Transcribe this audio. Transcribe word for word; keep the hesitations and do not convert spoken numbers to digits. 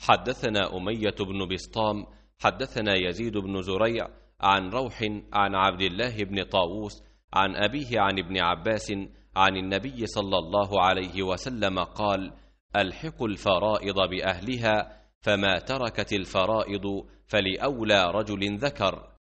حدثنا أمية بن بسطام حدثنا يزيد بن زريع عن روح عن عبد الله بن طاووس عن أبيه عن ابن عباس عن النبي صلى الله عليه وسلم قال: ألحقوا الفرائض بأهلها، فما تركت الفرائض فلأولى رجل ذكر.